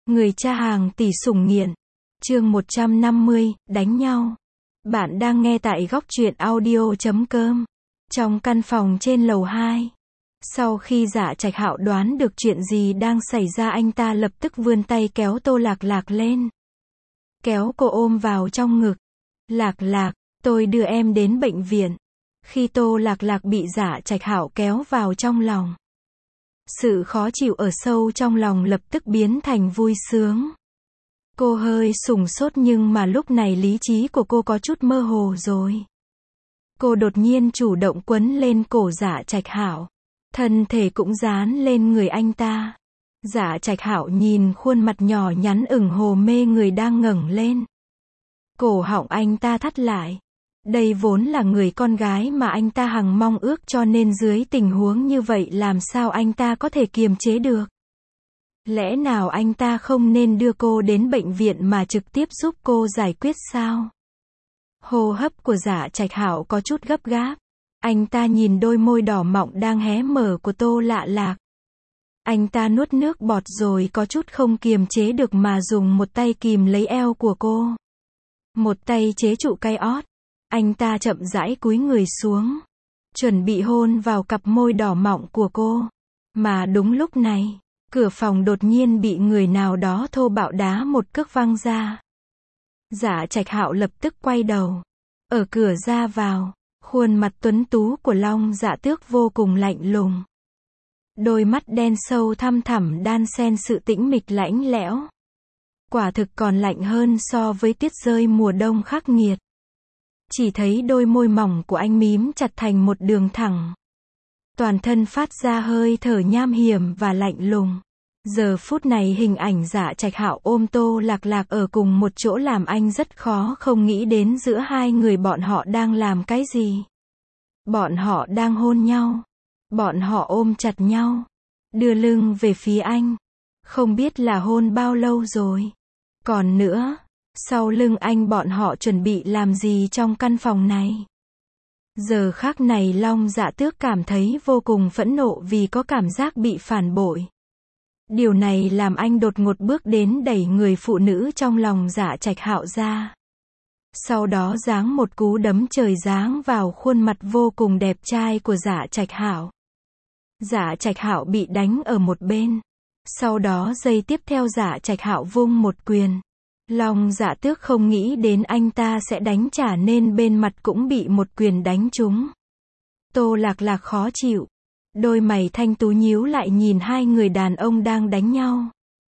Người cha hàng tỷ sủng nghiện. Chương 150, đánh nhau. Bạn đang nghe tại góc truyện audio.com. Trong căn phòng trên lầu 2. Sau khi Dạ Trạch Hạo đoán được chuyện gì đang xảy ra, anh ta lập tức vươn tay kéo Tô Lạc Lạc lên. Kéo cô ôm vào trong ngực. Lạc Lạc, tôi đưa em đến bệnh viện. Khi Tô Lạc Lạc bị Dạ Trạch Hạo kéo vào trong lòng, sự khó chịu ở sâu trong lòng lập tức biến thành vui sướng. Cô hơi sửng sốt, nhưng mà lúc này lý trí của cô có chút mơ hồ rồi. Cô đột nhiên chủ động quấn lên cổ Dạ Trạch Hạo, thân thể cũng dán lên người anh ta. Dạ Trạch Hạo nhìn khuôn mặt nhỏ nhắn ửng hồ mê người đang ngẩng lên. Cổ họng anh ta thắt lại. Đây vốn là người con gái mà anh ta hằng mong ước, cho nên dưới tình huống như vậy làm sao anh ta có thể kiềm chế được. Lẽ nào anh ta không nên đưa cô đến bệnh viện mà trực tiếp giúp cô giải quyết sao? Hô hấp của Dạ Trạch Hạo có chút gấp gáp. Anh ta nhìn đôi môi đỏ mọng đang hé mở của Tô Lạ Lạc. Anh ta nuốt nước bọt rồi có chút không kiềm chế được mà dùng một tay kìm lấy eo của cô. Một tay chế trụ cái ót. Anh ta chậm rãi cúi người xuống, chuẩn bị hôn vào cặp môi đỏ mọng của cô. Mà đúng lúc này, cửa phòng đột nhiên bị người nào đó thô bạo đá một cước văng ra. Dạ Trạch Hạo lập tức quay đầu. Ở cửa ra vào, khuôn mặt tuấn tú của Long Dạ Tước vô cùng lạnh lùng. Đôi mắt đen sâu thăm thẳm đan xen sự tĩnh mịch lạnh lẽo. Quả thực còn lạnh hơn so với tuyết rơi mùa đông khắc nghiệt. Chỉ thấy đôi môi mỏng của anh mím chặt thành một đường thẳng. Toàn thân phát ra hơi thở nham hiểm và lạnh lùng. Giờ phút này hình ảnh Dạ Trạch Hạo ôm Tô Lạc Lạc ở cùng một chỗ làm anh rất khó không nghĩ đến giữa hai người bọn họ đang làm cái gì. Bọn họ đang hôn nhau. Bọn họ ôm chặt nhau. Đưa lưng về phía anh. Không biết là hôn bao lâu rồi. Còn nữa, sau lưng anh bọn họ chuẩn bị làm gì trong căn phòng này? Giờ khắc này Long Dạ Tước cảm thấy vô cùng phẫn nộ vì có cảm giác bị phản bội. Điều này làm anh đột ngột bước đến đẩy người phụ nữ trong lòng Dạ Trạch Hạo ra. Sau đó giáng một cú đấm trời giáng vào khuôn mặt vô cùng đẹp trai của Dạ Trạch Hạo. Dạ Trạch Hạo bị đánh ở một bên. Sau đó giây tiếp theo Dạ Trạch Hạo vung một quyền. Long Dạ Tước không nghĩ đến anh ta sẽ đánh trả nên bên mặt cũng bị một quyền đánh trúng. Tô Lạc Lạc khó chịu. Đôi mày thanh tú nhíu lại nhìn hai người đàn ông đang đánh nhau.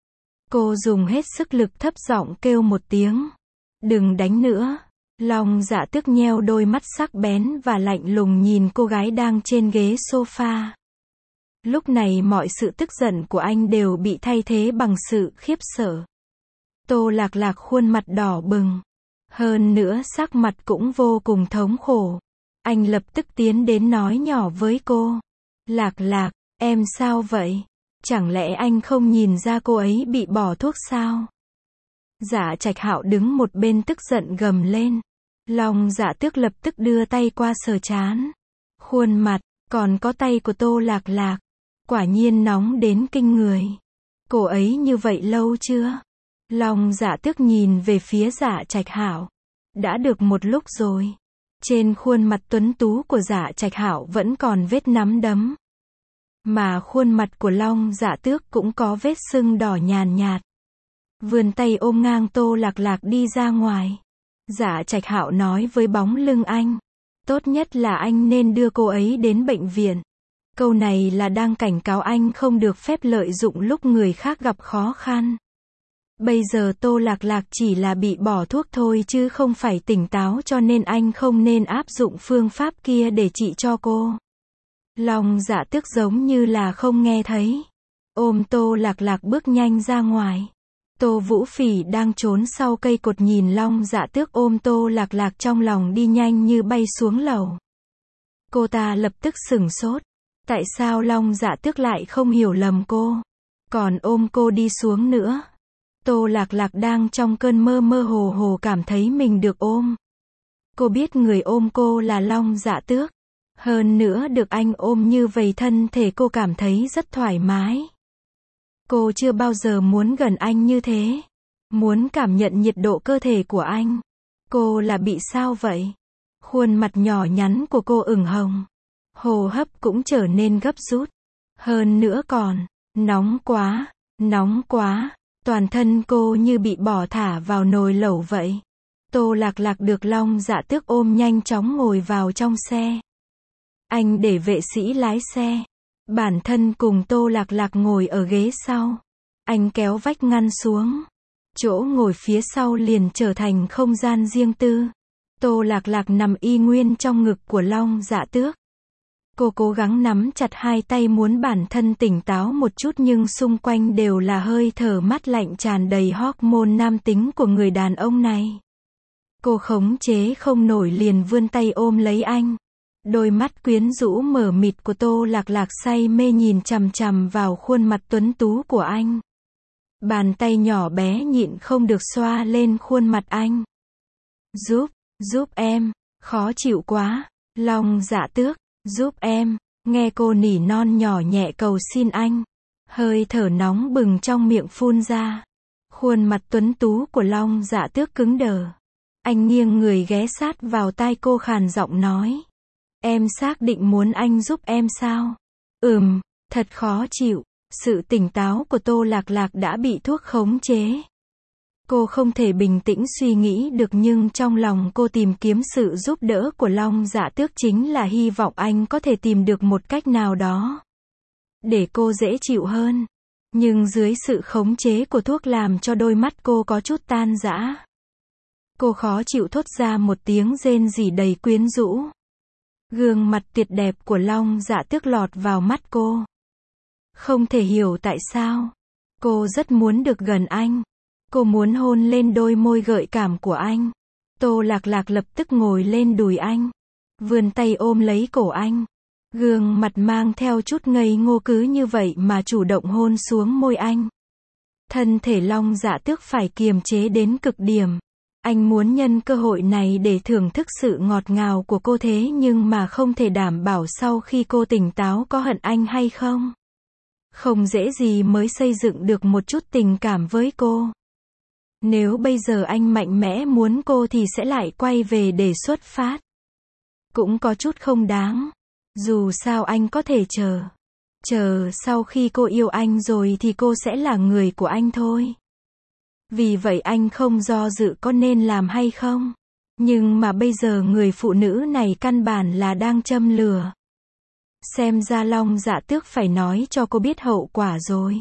Cô dùng hết sức lực thấp giọng kêu một tiếng. Đừng đánh nữa. Long Dạ Tước nheo đôi mắt sắc bén và lạnh lùng nhìn cô gái đang trên ghế sofa. Lúc này mọi sự tức giận của anh đều bị thay thế bằng sự khiếp sợ. Tô Lạc Lạc khuôn mặt đỏ bừng. Hơn nữa sắc mặt cũng vô cùng thống khổ. Anh lập tức tiến đến nói nhỏ với cô. Lạc Lạc, em sao vậy? Chẳng lẽ anh không nhìn ra cô ấy bị bỏ thuốc sao? Dạ Trạch Hạo đứng một bên tức giận gầm lên. Long Dạ Tước lập tức đưa tay qua sờ trán, khuôn mặt, còn có tay của Tô Lạc Lạc. Quả nhiên nóng đến kinh người. Cô ấy như vậy lâu chưa? Long Dạ Tước nhìn về phía Dạ Trạch Hạo. Đã được một lúc rồi. Trên khuôn mặt tuấn tú của Dạ Trạch Hạo vẫn còn vết nắm đấm. Mà khuôn mặt của Long Dạ Tước cũng có vết sưng đỏ nhàn nhạt. Vươn tay ôm ngang Tô Lạc Lạc đi ra ngoài. Dạ Trạch Hạo nói với bóng lưng anh. Tốt nhất là anh nên đưa cô ấy đến bệnh viện. Câu này là đang cảnh cáo anh không được phép lợi dụng lúc người khác gặp khó khăn. Bây giờ Tô Lạc Lạc chỉ là bị bỏ thuốc thôi chứ không phải tỉnh táo, cho nên anh không nên áp dụng phương pháp kia để trị cho cô. Long Dạ Tước giống như là không nghe thấy. Ôm Tô Lạc Lạc bước nhanh ra ngoài. Tô Vũ Phỉ đang trốn sau cây cột nhìn Long Dạ Tước ôm Tô Lạc Lạc trong lòng đi nhanh như bay xuống lầu. Cô ta lập tức sửng sốt. Tại sao Long Dạ Tước lại không hiểu lầm cô, còn ôm cô đi xuống nữa? Tô Lạc Lạc đang trong cơn mơ mơ hồ hồ cảm thấy mình được ôm. Cô biết người ôm cô là Long Dạ Tước. Hơn nữa được anh ôm như vậy thân thể cô cảm thấy rất thoải mái. Cô chưa bao giờ muốn gần anh như thế. Muốn cảm nhận nhiệt độ cơ thể của anh. Cô là bị sao vậy? Khuôn mặt nhỏ nhắn của cô ửng hồng. Hô hấp cũng trở nên gấp rút. Hơn nữa còn, nóng quá, nóng quá. Toàn thân cô như bị bỏ thả vào nồi lẩu vậy. Tô Lạc Lạc được Long Dạ Tước ôm nhanh chóng ngồi vào trong xe. Anh để vệ sĩ lái xe. Bản thân cùng Tô Lạc Lạc ngồi ở ghế sau. Anh kéo vách ngăn xuống. Chỗ ngồi phía sau liền trở thành không gian riêng tư. Tô Lạc Lạc nằm y nguyên trong ngực của Long Dạ Tước. Cô cố gắng nắm chặt hai tay muốn bản thân tỉnh táo một chút nhưng xung quanh đều là hơi thở mát lạnh tràn đầy hormone nam tính của người đàn ông này. Cô khống chế không nổi liền vươn tay ôm lấy anh. Đôi mắt quyến rũ mờ mịt của Tô Lạc Lạc say mê nhìn chằm chằm vào khuôn mặt tuấn tú của anh. Bàn tay nhỏ bé nhịn không được xoa lên khuôn mặt anh. Giúp em, khó chịu quá. Long Dạ Tước, giúp em. Nghe cô nỉ non nhỏ nhẹ cầu xin anh. Hơi thở nóng bừng trong miệng phun ra. Khuôn mặt tuấn tú của Long Dạ Tước cứng đờ. Anh nghiêng người ghé sát vào tai cô khàn giọng nói. Em xác định muốn anh giúp em sao? Thật khó chịu. Sự tỉnh táo của Tô Lạc Lạc đã bị thuốc khống chế. Cô không thể bình tĩnh suy nghĩ được nhưng trong lòng cô tìm kiếm sự giúp đỡ của Long Dạ Tước chính là hy vọng anh có thể tìm được một cách nào đó để cô dễ chịu hơn. Nhưng dưới sự khống chế của thuốc làm cho đôi mắt cô có chút tan rã. Cô khó chịu thốt ra một tiếng rên rỉ đầy quyến rũ. Gương mặt tuyệt đẹp của Long Dạ Tước lọt vào mắt cô. Không thể hiểu tại sao. Cô rất muốn được gần anh. Cô muốn hôn lên đôi môi gợi cảm của anh. Tô Lạc Lạc lập tức ngồi lên đùi anh. Vươn tay ôm lấy cổ anh. Gương mặt mang theo chút ngây ngô cứ như vậy mà chủ động hôn xuống môi anh. Thân thể Long Dạ Tước phải kiềm chế đến cực điểm. Anh muốn nhân cơ hội này để thưởng thức sự ngọt ngào của cô thế nhưng mà không thể đảm bảo sau khi cô tỉnh táo có hận anh hay không. Không dễ gì mới xây dựng được một chút tình cảm với cô. Nếu bây giờ anh mạnh mẽ muốn cô thì sẽ lại quay về để xuất phát. Cũng có chút không đáng. Dù sao anh có thể chờ. Chờ sau khi cô yêu anh rồi thì cô sẽ là người của anh thôi. Vì vậy anh không do dự có nên làm hay không. Nhưng mà bây giờ người phụ nữ này căn bản là đang châm lửa. Xem ra Long Dạ Tước phải nói cho cô biết hậu quả rồi.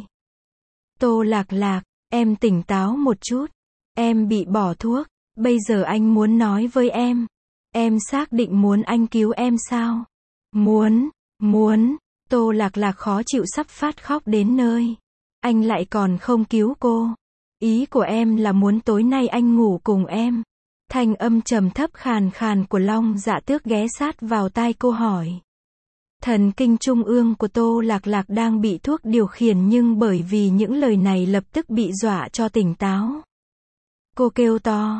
Tô Lạc Lạc, em tỉnh táo một chút. Em bị bỏ thuốc. Bây giờ anh muốn nói với em. Em xác định muốn anh cứu em sao? Muốn. Tô Lạc Lạc khó chịu sắp phát khóc đến nơi. Anh lại còn không cứu cô. Ý của em là muốn tối nay anh ngủ cùng em. Thanh âm trầm thấp khàn khàn của Long Dạ Tước ghé sát vào tai cô hỏi. Thần kinh trung ương của Tô Lạc Lạc đang bị thuốc điều khiển nhưng bởi vì những lời này lập tức bị dọa cho tỉnh táo. Cô kêu to,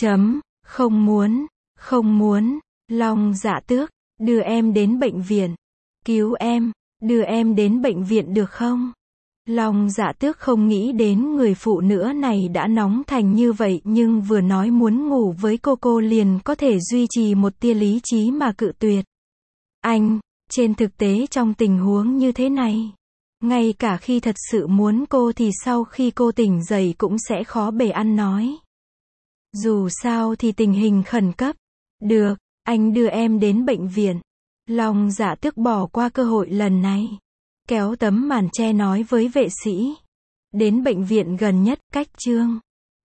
không muốn, Long Dạ Tước, đưa em đến bệnh viện, cứu em, đưa em đến bệnh viện được không? Long Dạ Tước không nghĩ đến người phụ nữ này đã nóng thành như vậy nhưng vừa nói muốn ngủ với cô liền có thể duy trì một tia lý trí mà cự tuyệt. Anh, trên thực tế trong tình huống như thế này, ngay cả khi thật sự muốn cô thì sau khi cô tỉnh dậy cũng sẽ khó bề ăn nói. Dù sao thì tình hình khẩn cấp. Được, anh đưa em đến bệnh viện. Long Dạ Tước bỏ qua cơ hội lần này. Kéo tấm màn che nói với vệ sĩ. Đến bệnh viện gần nhất, cách Trương